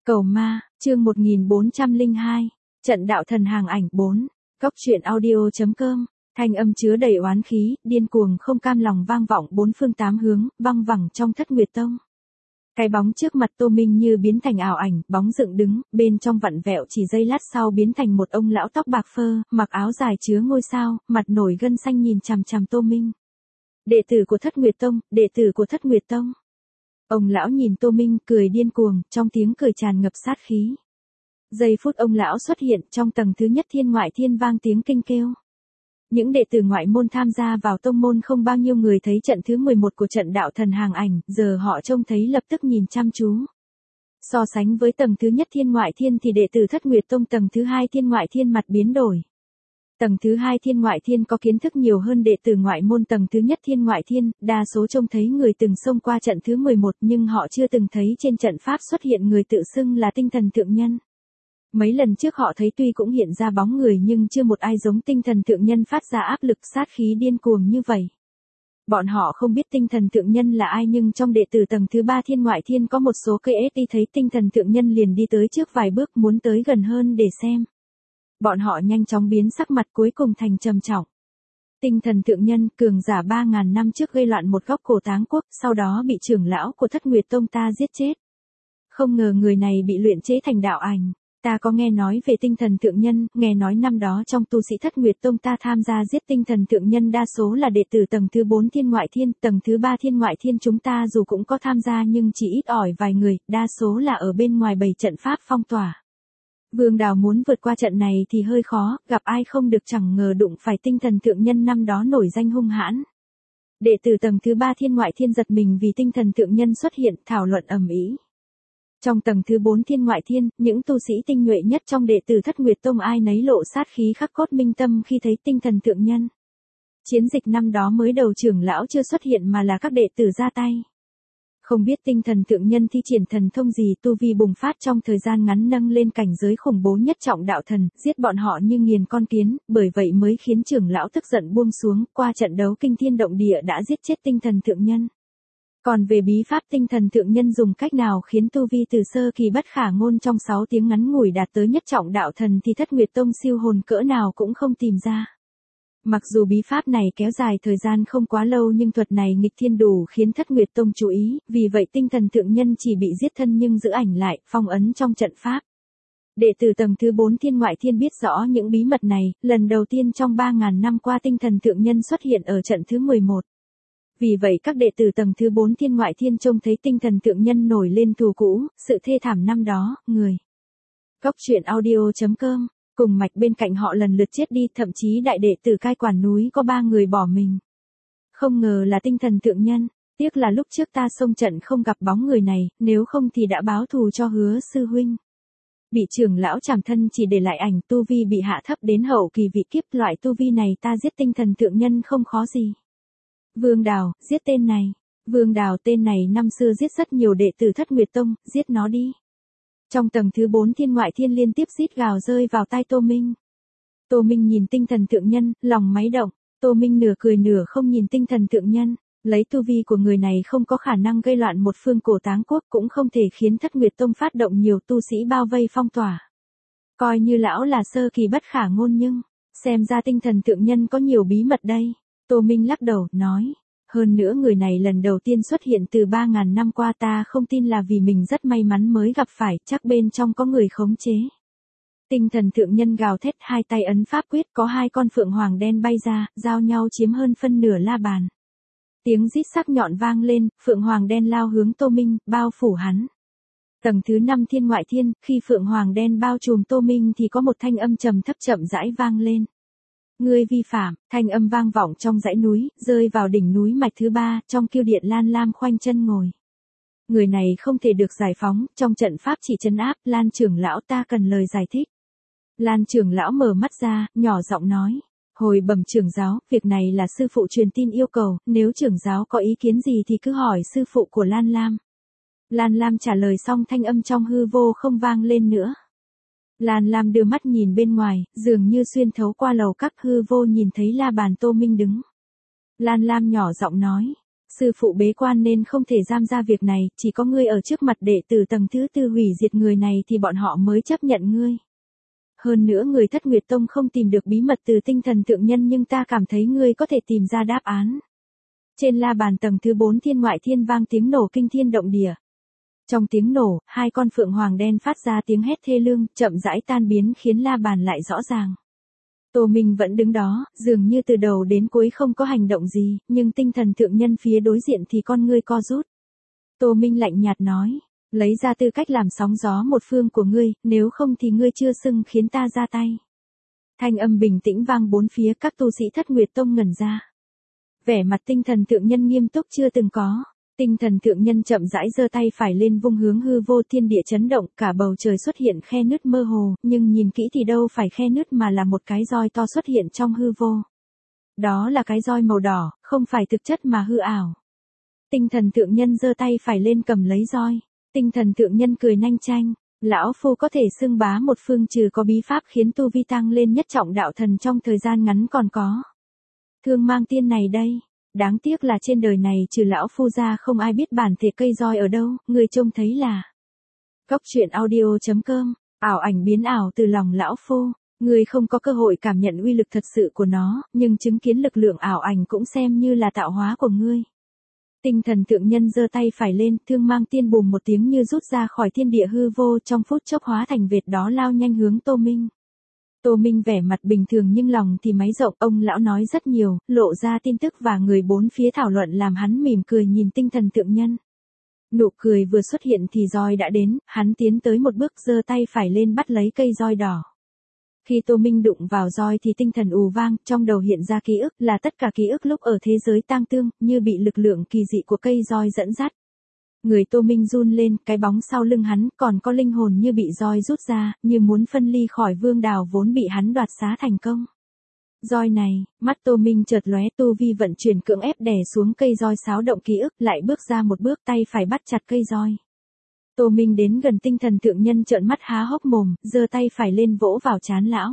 Cầu ma, chương 1402, trận đạo thần hàng ảnh 4, góc truyện audio.com, thanh âm chứa đầy oán khí, điên cuồng không cam lòng vang vọng bốn phương tám hướng, văng vẳng trong Thất Nguyệt Tông. Cái bóng trước mặt Tô Minh như biến thành ảo ảnh, bóng dựng đứng, bên trong vặn vẹo chỉ giây lát sau biến thành một ông lão tóc bạc phơ, mặc áo dài chứa ngôi sao, mặt nổi gân xanh nhìn chằm chằm Tô Minh. Đệ tử của Thất Nguyệt Tông, đệ tử của Thất Nguyệt Tông. Ông lão nhìn Tô Minh cười điên cuồng, trong tiếng cười tràn ngập sát khí. Giây phút ông lão xuất hiện trong tầng thứ nhất thiên ngoại thiên vang tiếng kinh kêu. Những đệ tử ngoại môn tham gia vào tông môn không bao nhiêu người thấy trận thứ 11 của trận đạo thần hàng ảnh, giờ họ trông thấy lập tức nhìn chăm chú. So sánh với tầng thứ nhất thiên ngoại thiên thì đệ tử Thất Nguyệt Tông tầng thứ hai thiên ngoại thiên mặt biến đổi. Tầng thứ hai thiên ngoại thiên có kiến thức nhiều hơn đệ tử ngoại môn tầng thứ nhất thiên ngoại thiên, đa số trông thấy người từng xông qua trận thứ 11 nhưng họ chưa từng thấy trên trận pháp xuất hiện người tự xưng là tinh thần thượng nhân. Mấy lần trước họ thấy tuy cũng hiện ra bóng người nhưng chưa một ai giống tinh thần thượng nhân phát ra áp lực sát khí điên cuồng như vậy. Bọn họ không biết tinh thần thượng nhân là ai nhưng trong đệ tử tầng thứ 3 thiên ngoại thiên có một số cây ếch đi thấy tinh thần thượng nhân liền đi tới trước vài bước muốn tới gần hơn để xem. Bọn họ nhanh chóng biến sắc mặt cuối cùng thành trầm trọng. Tinh thần thượng nhân, cường giả 3.000 năm trước gây loạn một góc cổ Táng Quốc, sau đó bị trưởng lão của Thất Nguyệt Tông ta giết chết. Không ngờ người này bị luyện chế thành đạo ảnh. Ta có nghe nói về tinh thần thượng nhân, nghe nói năm đó trong tu sĩ Thất Nguyệt Tông ta tham gia giết tinh thần thượng nhân đa số là đệ tử tầng thứ 4 thiên ngoại thiên, tầng thứ 3 thiên ngoại thiên chúng ta dù cũng có tham gia nhưng chỉ ít ỏi vài người, đa số là ở bên ngoài bày trận pháp phong tỏa. Vương Đào muốn vượt qua trận này thì hơi khó, gặp ai không được chẳng ngờ đụng phải tinh thần thượng nhân năm đó nổi danh hung hãn. Đệ tử tầng thứ 3 thiên ngoại thiên giật mình vì tinh thần thượng nhân xuất hiện, thảo luận ầm ĩ. Trong tầng thứ 4 thiên ngoại thiên, những tu sĩ tinh nhuệ nhất trong đệ tử Thất Nguyệt Tông ai nấy lộ sát khí khắc cốt minh tâm khi thấy tinh thần thượng nhân. Chiến dịch năm đó mới đầu trưởng lão chưa xuất hiện mà là các đệ tử ra tay. Không biết tinh thần thượng nhân thi triển thần thông gì tu vi bùng phát trong thời gian ngắn nâng lên cảnh giới khủng bố nhất trọng đạo thần, giết bọn họ như nghiền con kiến, bởi vậy mới khiến trưởng lão tức giận buông xuống, qua trận đấu kinh thiên động địa đã giết chết tinh thần thượng nhân. Còn về bí pháp tinh thần thượng nhân dùng cách nào khiến tu vi từ sơ kỳ bất khả ngôn trong 6 tiếng ngắn ngủi đạt tới nhất trọng đạo thần thì Thất Nguyệt Tông siêu hồn cỡ nào cũng không tìm ra. Mặc dù bí pháp này kéo dài thời gian không quá lâu nhưng thuật này nghịch thiên đủ khiến Thất Nguyệt Tông chú ý, vì vậy tinh thần thượng nhân chỉ bị giết thân nhưng giữ ảnh lại, phong ấn trong trận pháp. Đệ tử tầng thứ 4 thiên ngoại thiên biết rõ những bí mật này, lần đầu tiên trong 3.000 năm qua tinh thần thượng nhân xuất hiện ở trận thứ 11. Vì vậy các đệ tử tầng thứ 4 thiên ngoại thiên trông thấy tinh thần thượng nhân nổi lên thù cũ, sự thê thảm năm đó, người. Góc truyện audio.com, cùng mạch bên cạnh họ lần lượt chết đi, thậm chí đại đệ tử cai quản núi có 3 người bỏ mình. Không ngờ là tinh thần thượng nhân, tiếc là lúc trước ta xông trận không gặp bóng người này, nếu không thì đã báo thù cho Hứa sư huynh. Bị trưởng lão trảm thân chỉ để lại ảnh tu vi bị hạ thấp đến hậu kỳ vị kiếp, loại tu vi này ta giết tinh thần thượng nhân không khó gì. Vương Đào, giết tên này. Vương Đào tên này năm xưa giết rất nhiều đệ tử Thất Nguyệt Tông, giết nó đi. Trong tầng thứ 4 thiên ngoại thiên liên tiếp rít gào rơi vào tai Tô Minh. Tô Minh nhìn tinh thần thượng nhân, lòng máy động. Tô Minh nửa cười nửa không nhìn tinh thần thượng nhân. Lấy tu vi của người này không có khả năng gây loạn một phương cổ Táng Quốc, cũng không thể khiến Thất Nguyệt Tông phát động nhiều tu sĩ bao vây phong tỏa. Coi như lão là sơ kỳ bất khả ngôn nhưng, xem ra tinh thần thượng nhân có nhiều bí mật đây. Tô Minh lắc đầu, nói. Hơn nữa người này lần đầu tiên xuất hiện từ 3.000 năm qua, ta không tin là vì mình rất may mắn mới gặp phải, chắc bên trong có người khống chế. Tinh thần thượng nhân gào thét, hai tay ấn pháp quyết, có 2 con phượng hoàng đen bay ra, giao nhau chiếm hơn phân nửa la bàn. Tiếng rít sắc nhọn vang lên, phượng hoàng đen lao hướng Tô Minh, bao phủ hắn. Tầng thứ 5 thiên ngoại thiên, khi phượng hoàng đen bao trùm Tô Minh thì có một thanh âm trầm thấp chậm rãi vang lên. Ngươi vi phạm, thanh âm vang vọng trong dãy núi, rơi vào đỉnh núi mạch thứ 3, trong kiêu điện Lan Lam khoanh chân ngồi. Người này không thể được giải phóng, trong trận pháp chỉ trấn áp, Lan trưởng lão ta cần lời giải thích. Lan trưởng lão mở mắt ra, nhỏ giọng nói. Hồi bẩm trưởng giáo, việc này là sư phụ truyền tin yêu cầu, nếu trưởng giáo có ý kiến gì thì cứ hỏi sư phụ của Lan Lam. Lan Lam trả lời xong thanh âm trong hư vô không vang lên nữa. Lan Lam đưa mắt nhìn bên ngoài, dường như xuyên thấu qua lầu các hư vô nhìn thấy la bàn Tô Minh đứng. Lan Lam nhỏ giọng nói, Sư phụ bế quan nên không thể giam ra việc này, chỉ có ngươi ở trước mặt đệ tử tầng thứ tư hủy diệt người này thì bọn họ mới chấp nhận ngươi. Hơn nữa người Thất Nguyệt Tông không tìm được bí mật từ tinh thần thượng nhân nhưng ta cảm thấy ngươi có thể tìm ra đáp án. Trên la bàn tầng thứ 4 thiên ngoại thiên vang tiếng nổ kinh thiên động địa. Trong tiếng nổ, hai con phượng hoàng đen phát ra tiếng hét thê lương, chậm rãi tan biến khiến la bàn lại rõ ràng. Tô Minh vẫn đứng đó, dường như từ đầu đến cuối không có hành động gì, nhưng tinh thần thượng nhân phía đối diện thì con ngươi co rút. Tô Minh lạnh nhạt nói, lấy ra tư cách làm sóng gió một phương của ngươi, nếu không thì ngươi chưa xưng khiến ta ra tay. Thanh âm bình tĩnh vang bốn phía, các tu sĩ Thất Nguyệt Tông ngẩn ra. Vẻ mặt tinh thần thượng nhân nghiêm túc chưa từng có. Tinh thần thượng nhân chậm rãi giơ tay phải lên vung hướng hư vô, thiên địa chấn động, cả bầu trời xuất hiện khe nứt mơ hồ, nhưng nhìn kỹ thì đâu phải khe nứt mà là một cái roi to xuất hiện trong hư vô. Đó là cái roi màu đỏ, không phải thực chất mà hư ảo. Tinh thần thượng nhân giơ tay phải lên cầm lấy roi. Tinh thần thượng nhân cười nanh chanh, lão phu có thể xưng bá một phương, trừ có bí pháp khiến tu vi tăng lên nhất trọng đạo thần trong thời gian ngắn còn có Thương Mang Tiên này đây. Đáng tiếc là trên đời này trừ lão phu ra không ai biết bản thể cây roi ở đâu, người trông thấy là. Cốc truyện audio.com, ảo ảnh biến ảo từ lòng lão phu, người không có cơ hội cảm nhận uy lực thật sự của nó, nhưng chứng kiến lực lượng ảo ảnh cũng xem như là tạo hóa của ngươi. Tinh thần thượng nhân giơ tay phải lên, Thương Mang Tiên bùm một tiếng như rút ra khỏi thiên địa hư vô, trong phút chốc hóa thành vệt đó lao nhanh hướng Tô Minh. Tô Minh vẻ mặt bình thường nhưng lòng thì máy rộng, ông lão nói rất nhiều, lộ ra tin tức và người bốn phía thảo luận làm hắn mỉm cười nhìn tinh thần thượng nhân. Nụ cười vừa xuất hiện thì roi đã đến, hắn tiến tới một bước giơ tay phải lên bắt lấy cây roi đỏ. Khi Tô Minh đụng vào roi thì tinh thần ù vang, trong đầu hiện ra ký ức là tất cả ký ức lúc ở thế giới tang tương, như bị lực lượng kỳ dị của cây roi dẫn dắt. Người Tô Minh run lên, cái bóng sau lưng hắn còn có linh hồn như bị roi rút ra, như muốn phân ly khỏi vương đào vốn bị hắn đoạt xá thành công. Roi này, mắt Tô Minh chợt lóe, tu vi vận chuyển cưỡng ép đè xuống cây roi xáo động ký ức, lại bước ra một bước, tay phải bắt chặt cây roi. Tô Minh đến gần tinh thần thượng nhân trợn mắt há hốc mồm, giơ tay phải lên vỗ vào trán lão.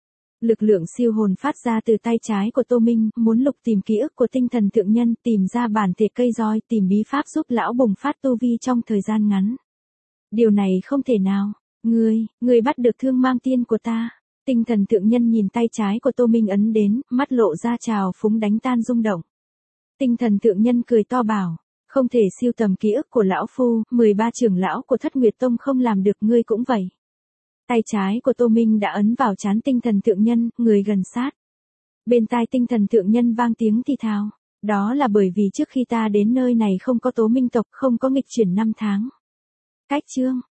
Lực lượng siêu hồn phát ra từ tay trái của Tô Minh, muốn lục tìm ký ức của tinh thần thượng nhân, tìm ra bản thể cây roi, tìm bí pháp giúp lão bùng phát tu vi trong thời gian ngắn. Điều này không thể nào. Ngươi bắt được Thương Mang Tiên của ta. Tinh thần thượng nhân nhìn tay trái của Tô Minh ấn đến, mắt lộ ra trào phúng đánh tan rung động. Tinh thần thượng nhân cười to bảo, không thể siêu tầm ký ức của lão phu, 13 trưởng lão của Thất Nguyệt Tông không làm được, ngươi cũng vậy. Tay trái của Tô Minh đã ấn vào trán tinh thần thượng nhân, người gần sát. Bên tai tinh thần thượng nhân vang tiếng thì thào. Đó là bởi vì trước khi ta đến nơi này không có Tố Minh tộc, không có nghịch chuyển 5 tháng. Cách chương.